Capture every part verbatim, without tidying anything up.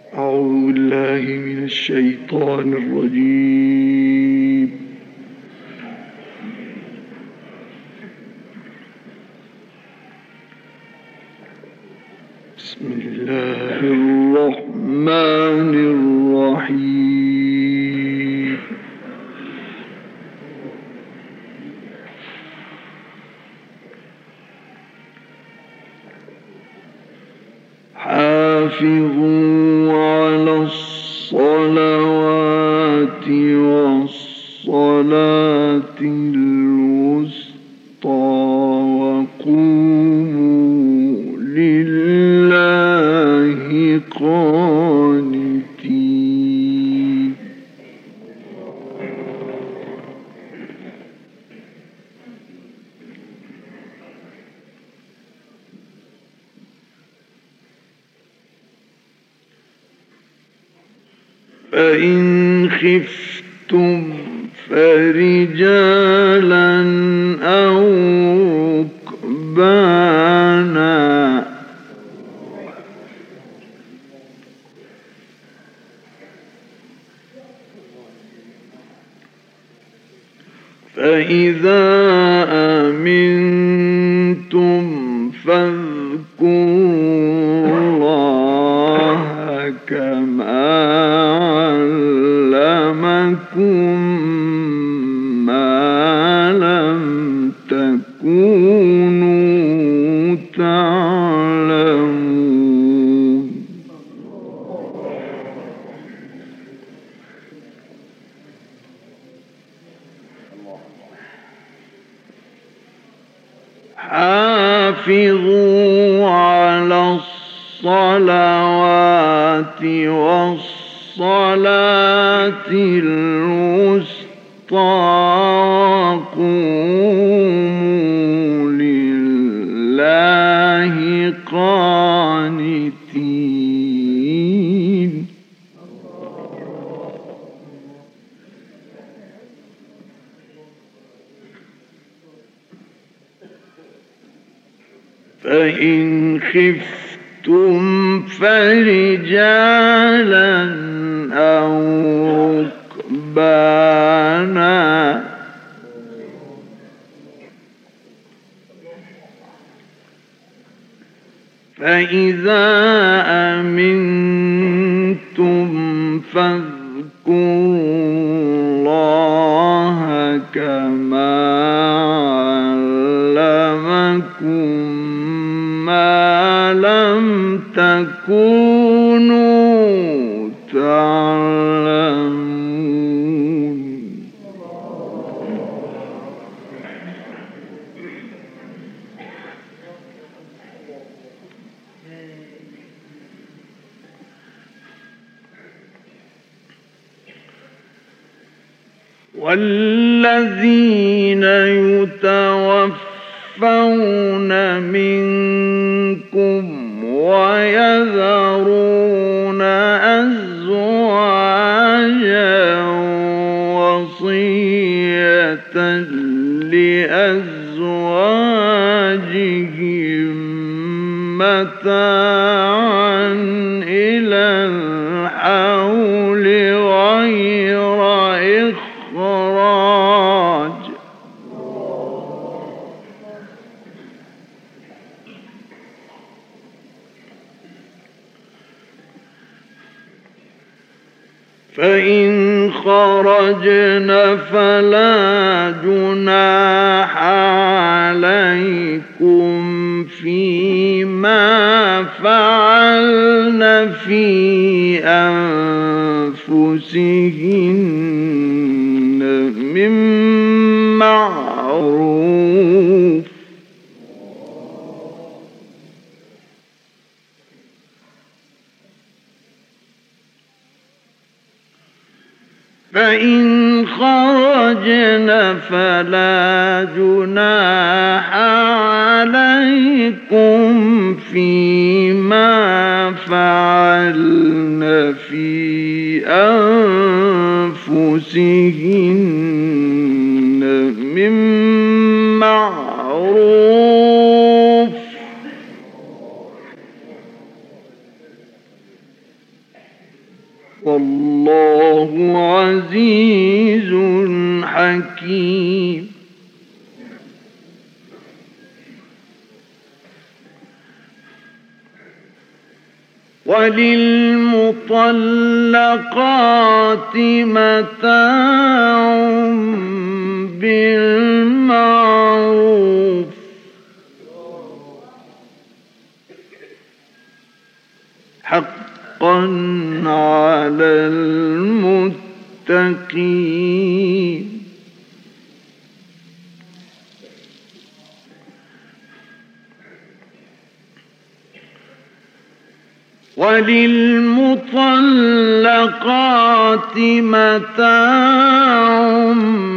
أعوذ بالله من الشيطان الرجيم. بسم الله الرحمن الرحيم. حافظوا على الصلوات والصلاة الوسطى وقوموا لله قانتين. فإن خفتم فرجالا أو ركبانا فإذا أمنتم فاذكروا الله كما علمكم ما لم تكونوا تعلمون. حافظوا على الصلوات والصلاة الوسطى وقوموا لله قانتين. فإن خفتم فرجالا أو ركبانا فإذا أمنتم فاذكروا الله كما علمكم ما لم تكونوا تعلمون. والذين يتوفون منكم ويذرون أزواجا وصية لأزواجهم متاعا إلى الحول غير إخراج فإن خرجن فلا جناح عليكم فيما فعلن في أنفسهن من معروف فإن خرجن فلا جناح عليكم فيما فعلن في أنفسهن من معروف والله عزيز حكيم. وللمطلقات متاع بالمعروف حقا على المتقين. وللمطلقات متاع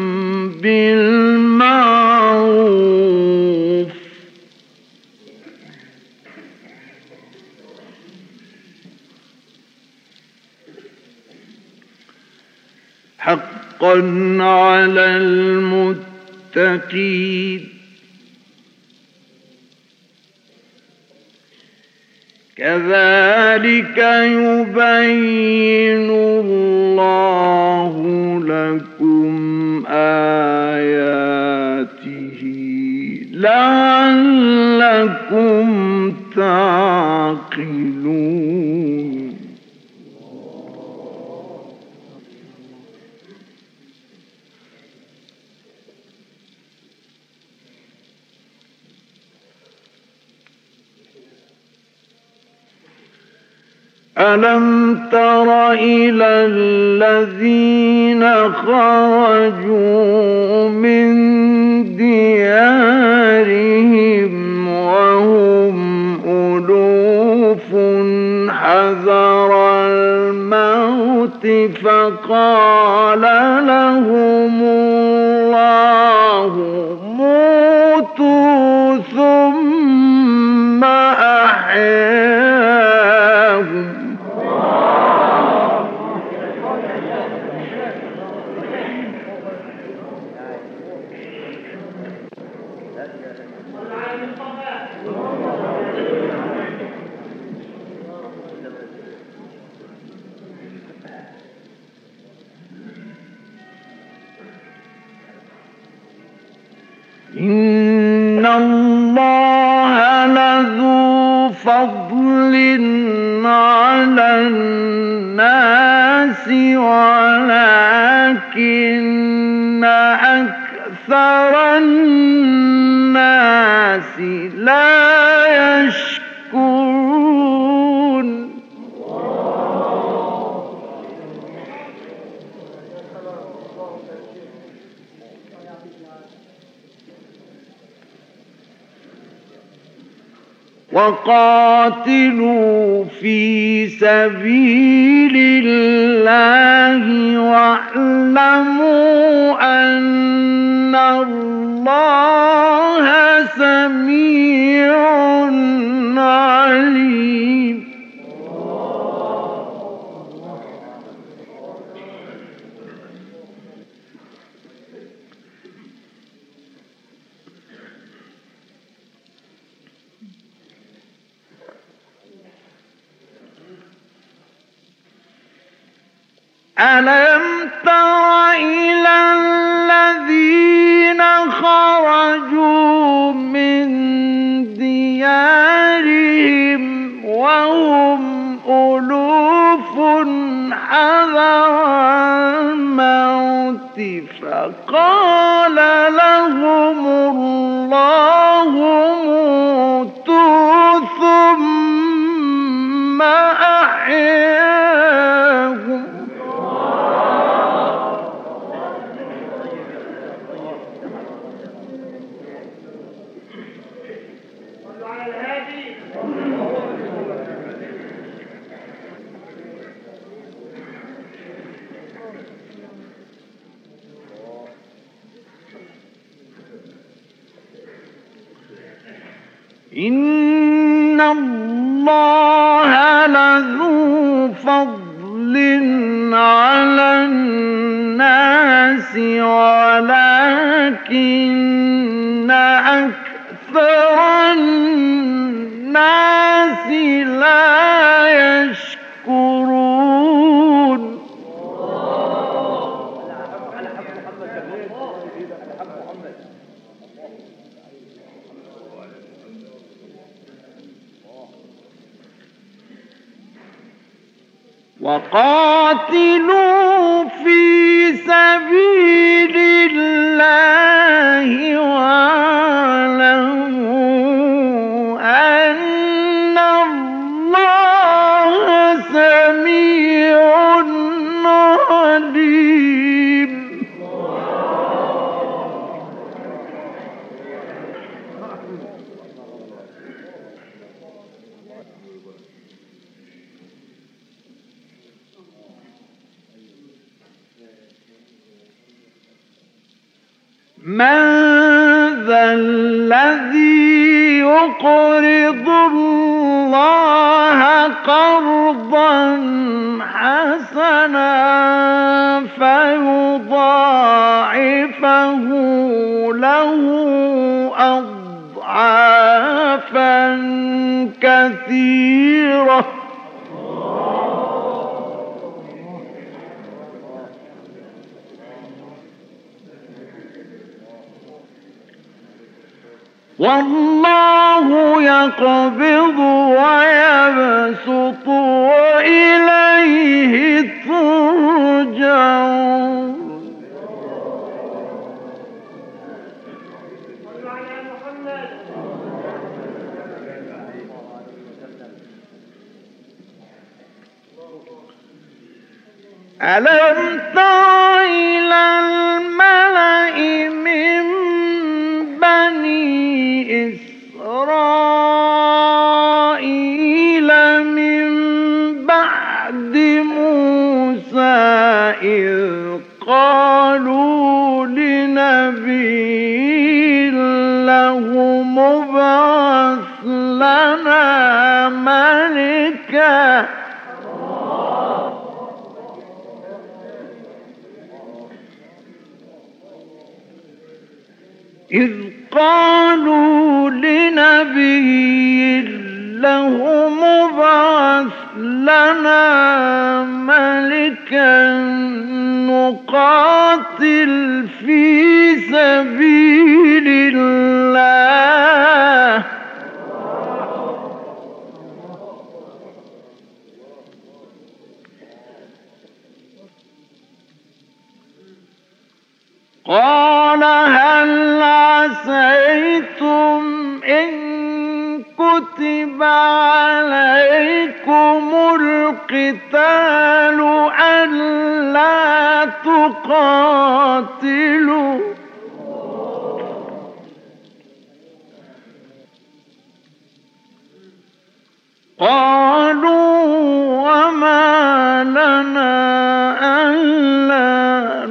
بالمعروف حقا على المتقين. كذلك يبين الله لكم آياته لعلكم تعقلون. ألم تر إلى الذين خرجوا من ديارهم وهم ألوف حذر الموت فقال لهم الله موتوا ثم أحياهم إن الله لذو فضل على الناس ولكن أكثر الناس لا يشكرون. وقاتلوا في سبيل الله واعلموا أن الله سميع عليم. ألم تر إلى الذين خرجوا من ديارهم وهم ألوف حذر الموت فقال لهم الله موتوا ثم أحياهم إن الله لذو فضل على الناس ولكن أكثر الناس لا يشكرون. وقاتلوا في سبيل الله واعلموا أن الله سميع عليم. من ذا الذي يقرض الله قرضا حسنا فيضاعفه له أضعافا كثيرة والله يقبض ويبسط وإليه ترجعون. ألم تر إلى الملأ من بني إسرائيل من بعد موسى إذ قالوا لنبي له مبعث لنا ملكا إذ قالوا لنبي له مبعث لنا ملكا نقاتل في سبيل الله قال هل عسيتم إن كتب عليكم القتال ألا تقاتلوا قالوا وما لنا ألا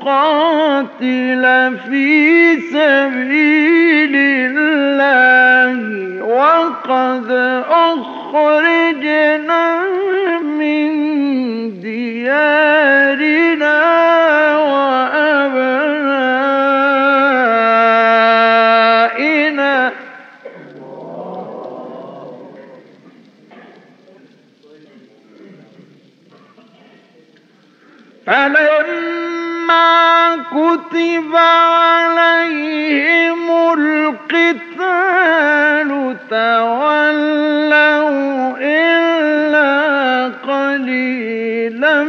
نقاتل في سبيل الله وقد أخرجنا من ديارنا وأبنائنا فلما كتب عليهم القتال تولوا إلا قليلا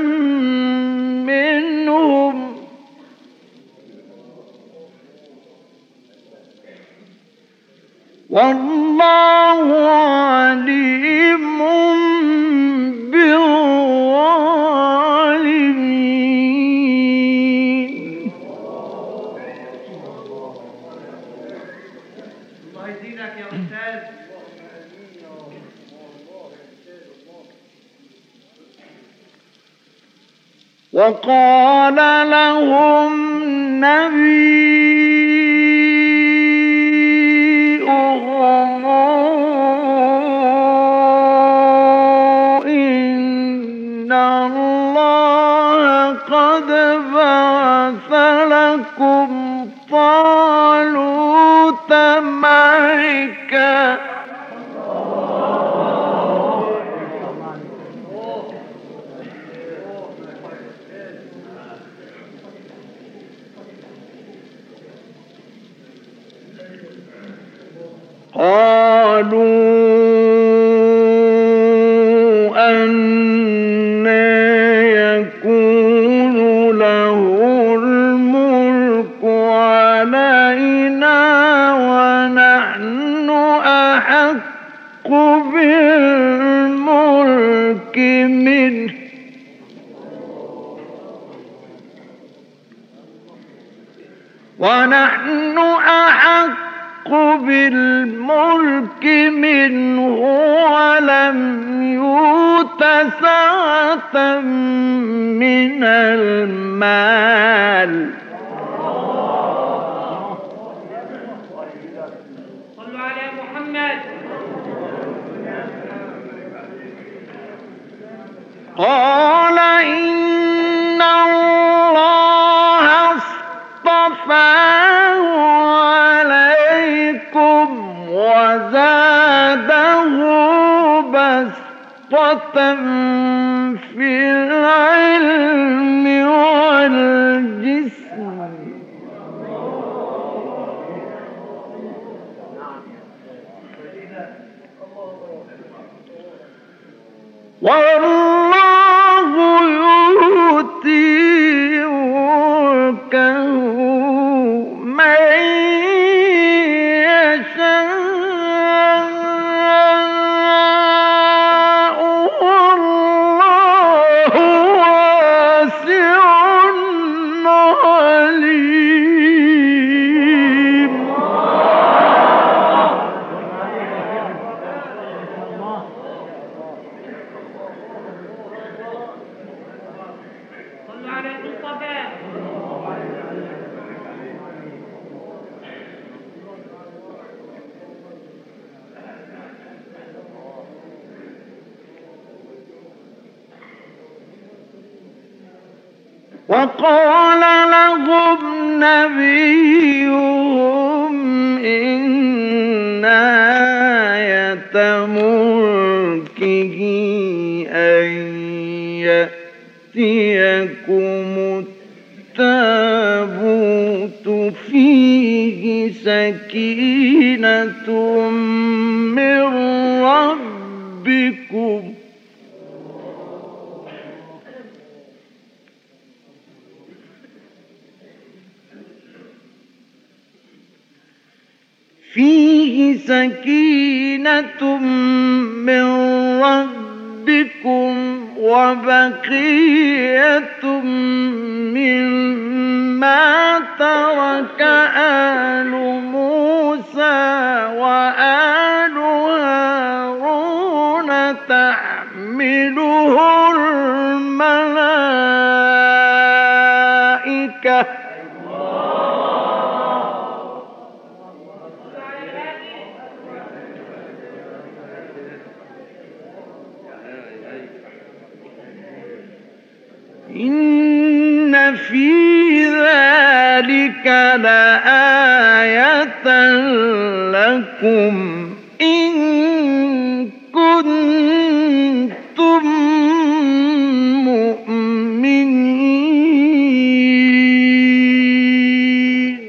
منهم والله عليم بالظالمين. الله يزيدك يا أستاذ. وقال لهم نبيهم إن الله قد بعث لكم طالوت ملكا قالوا أنى منه ونحن أحق بالملك منه ولم يؤت سعة من المال. صلوا على محمد. قال إن الله اصطفاه عليكم وزاده بسطة في العلم والجسم والله يؤتي ملكه من يشاء والله واسع عليم. صلوا على المصطفى. وقال لهم نبيهم إن آية ملكه أن يأتيكم التابوت فيه سكينة من ربكم فيه سكينة من ربكم وبقية مما ترك آل موسى وآل هارون تحمله الملائكة إن في ذلك لآية لكم إن كنتم مؤمنين.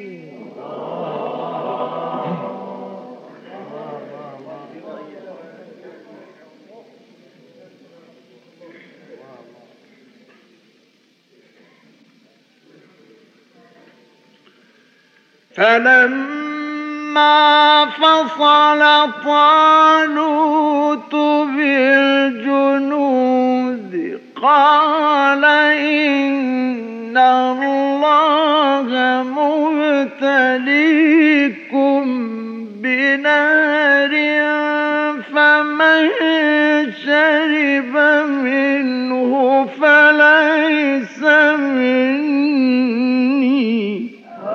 فلما فصل طالوت بالجنود قال إن الله مبتليكم بنهر فمن شرب منه فليس مني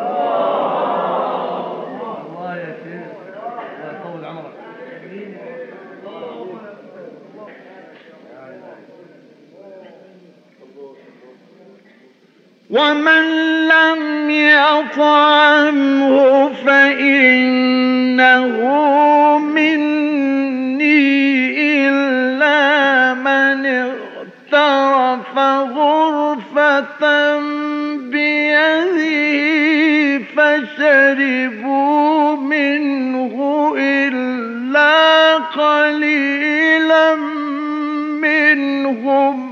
ومن لم يطعمه فإنه مني إلا من اغترف غرفة بيده فشربوا منه إلا قليلا منهم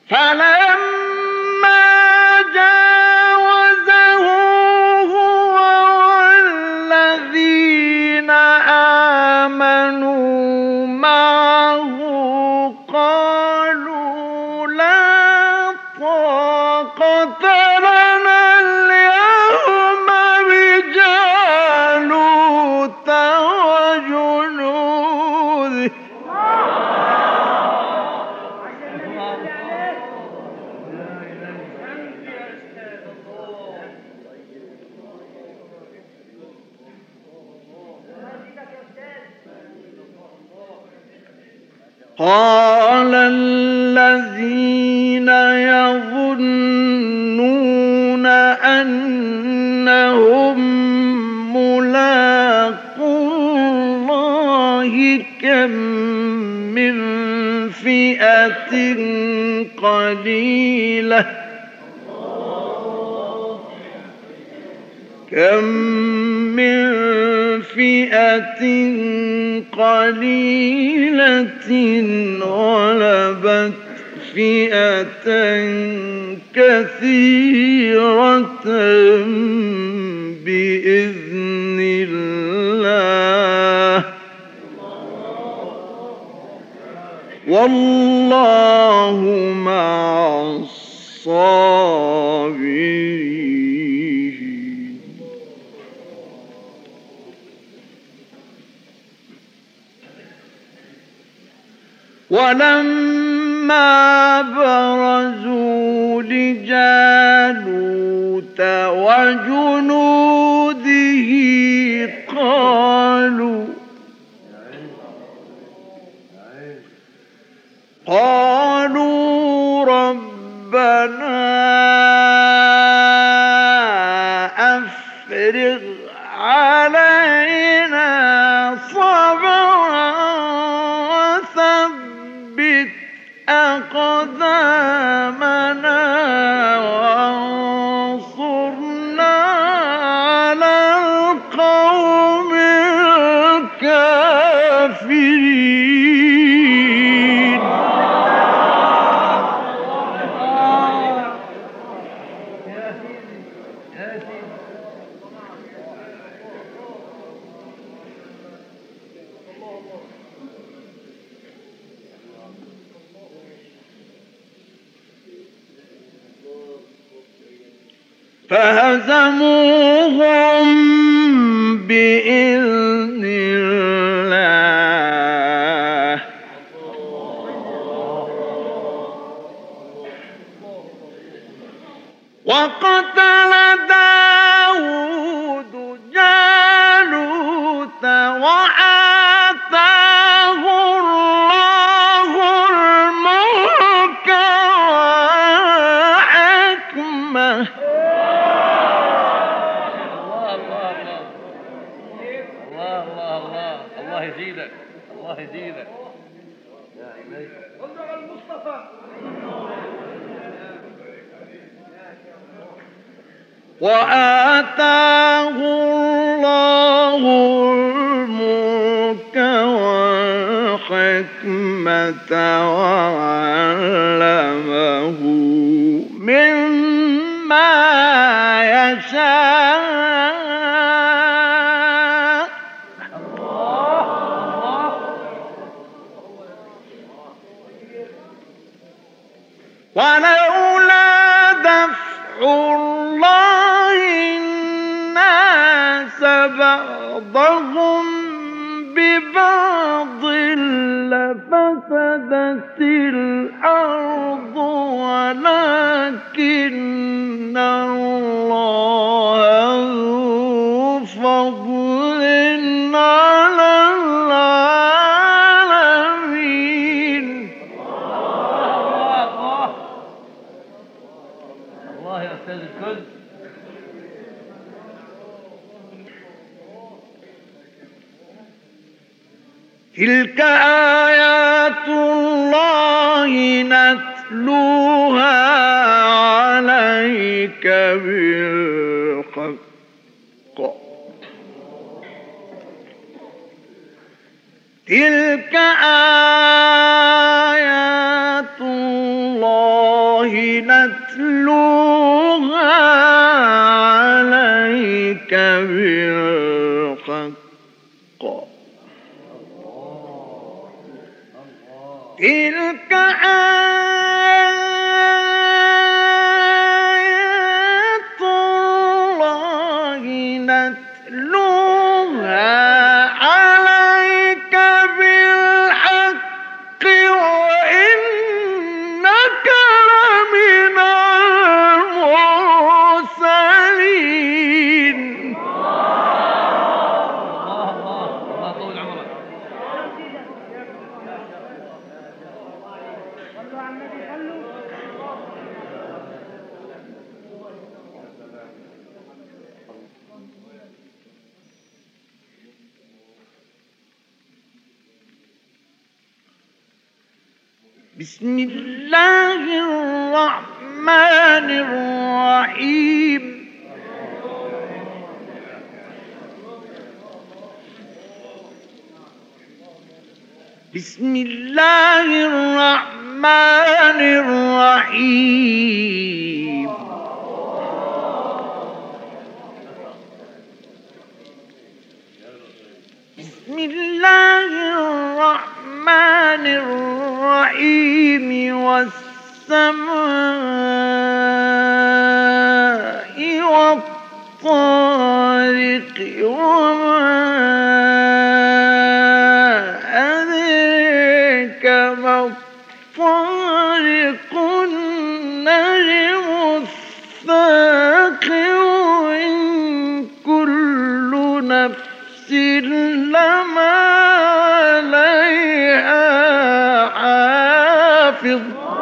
فلما جاوزه هو والذين آمنوا معه قالوا لا طاقة لنا اليوم بجالوت وجنوده قال الذين يظنون أنهم ملاقو الله كم من فئة قليلة كم من فئة قليلة غلبت فئة كثيرة بإذن الله والله مع الصابرين. ولما برزوا لجالوت وجنوده قالوا قالوا ربنا أفرغ علينا صبرا وثبت أقدامنا وانصرنا على القوم الكافرين. فهزموهم بإذن الله وقتل داود جالوت وآتاه الله الملك والحكمة الله يزيدك الله يزيدك يا إلهي صلوا على المصطفى. وآتاه الله الملك والحكمة وعلمه مما يشاء ولولا دفع الله الناس بعضهم ببعض لفسدت الأرض ولكن الله ذو فضل على العالمين. الله يا أستاذ الكل. تلك آيات الله نتلوها عليك بالحق. تلك آيات الله نتلوها عليك بالحق تلك آيات الله نتلوها عليك بالحق وإنك لمن المرسلين. بسم الله الرحمن الرحيم. بسم الله الرحمن الرحيم. بسم الله الرحمن الرحيم والسماء والطارق وما أدريك ما الطارق النجم الثاقب إن كل نفس لما عليها حافظ.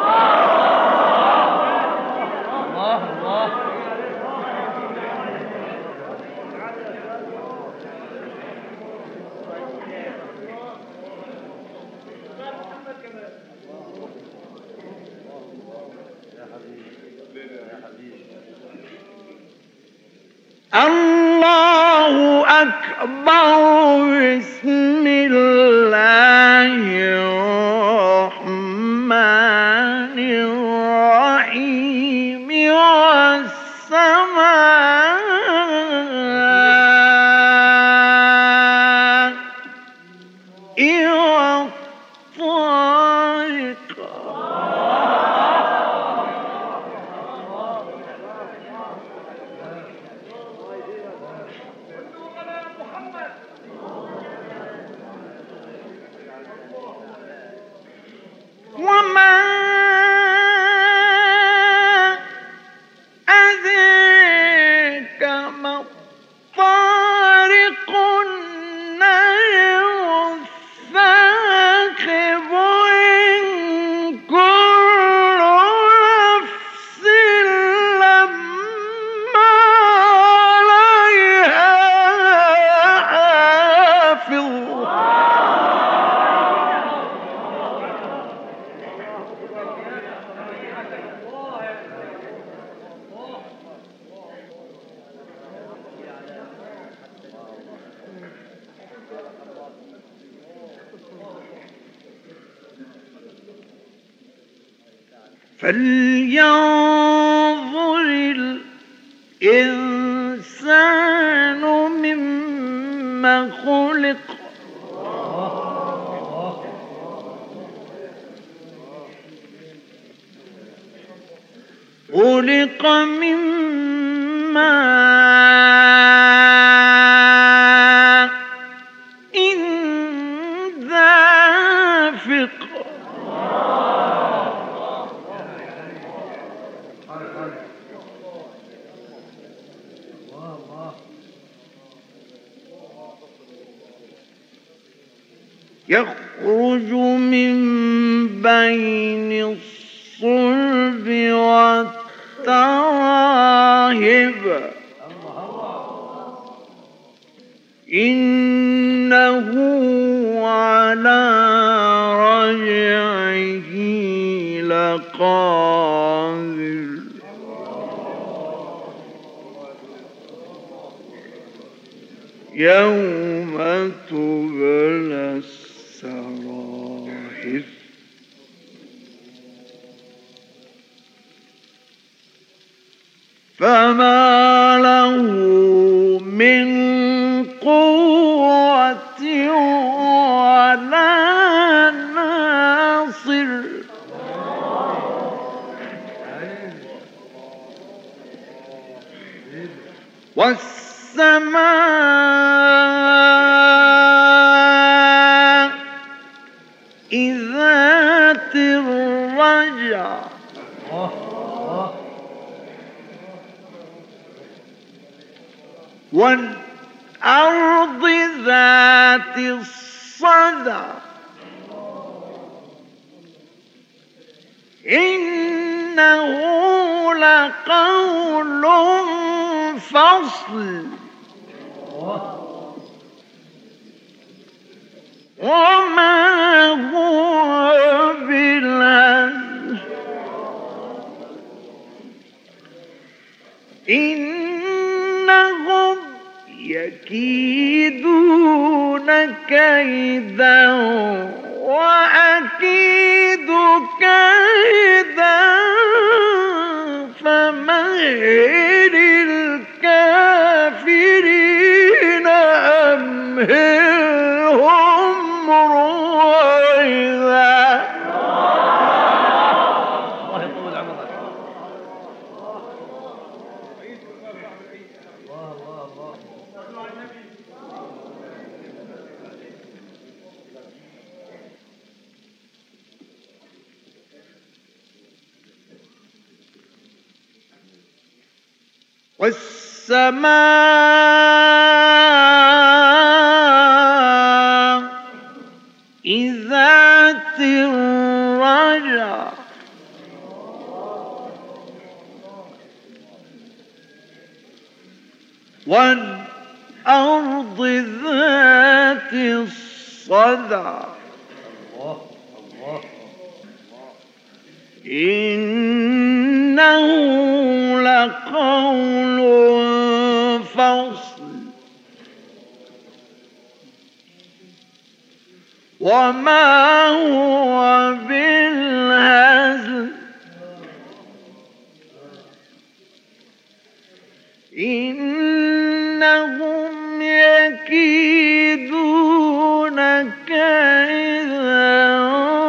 الله أكبر. بسم الله الرحمن الرحيم. والسماء والطارق وما أدريك ما الطارق النجم الثاقب إن كل نفس لما عليها حافظ. فلينظر الإنسان مما خلق. خلق من ماء دافق. يخرج من بين الصلب والتراهب إنه على رجعه لقادر. يوم تبلى السرائر فما له من قوة ولا ناصر والسماء ذات الرجع والأرض ذات الصدع إنه لقول فصل وما هو بالهزل إنهم يكيدون كيدا وأكيد كيدا فمهل الكافرين أمهلهم رويدا. الله يطول عمرك. الله الله الله. والسماء ذات الرجع والأرض ذات الصدع إنه لقول فصل وما هو بالهزل إنهم يكيدون كيدا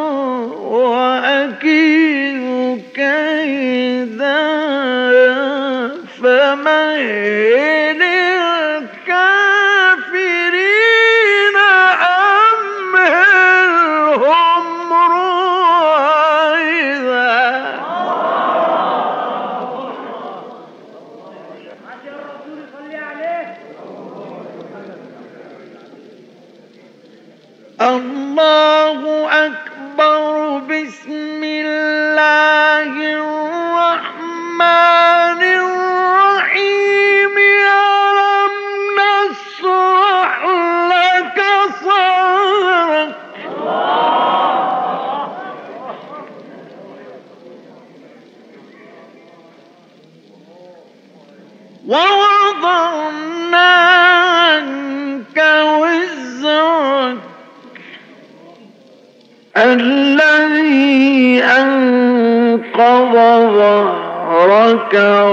وأكيد كيدا فمهل الكافرين أمهلهم رويدا. الله أكبر. بسم الله الرحمن الرحيم. ألم نشرح لك صدرك ووضعنا عنك وزرك الذي أنقض ظهرك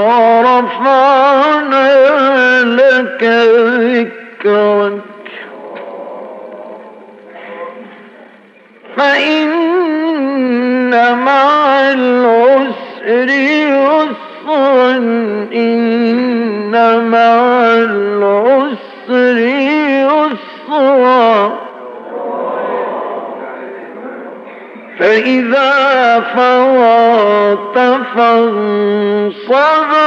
ورفعنا لك ذكرك فإن مع العسر يسرا إن مع العسر يسرا فإذا فرغت فانصب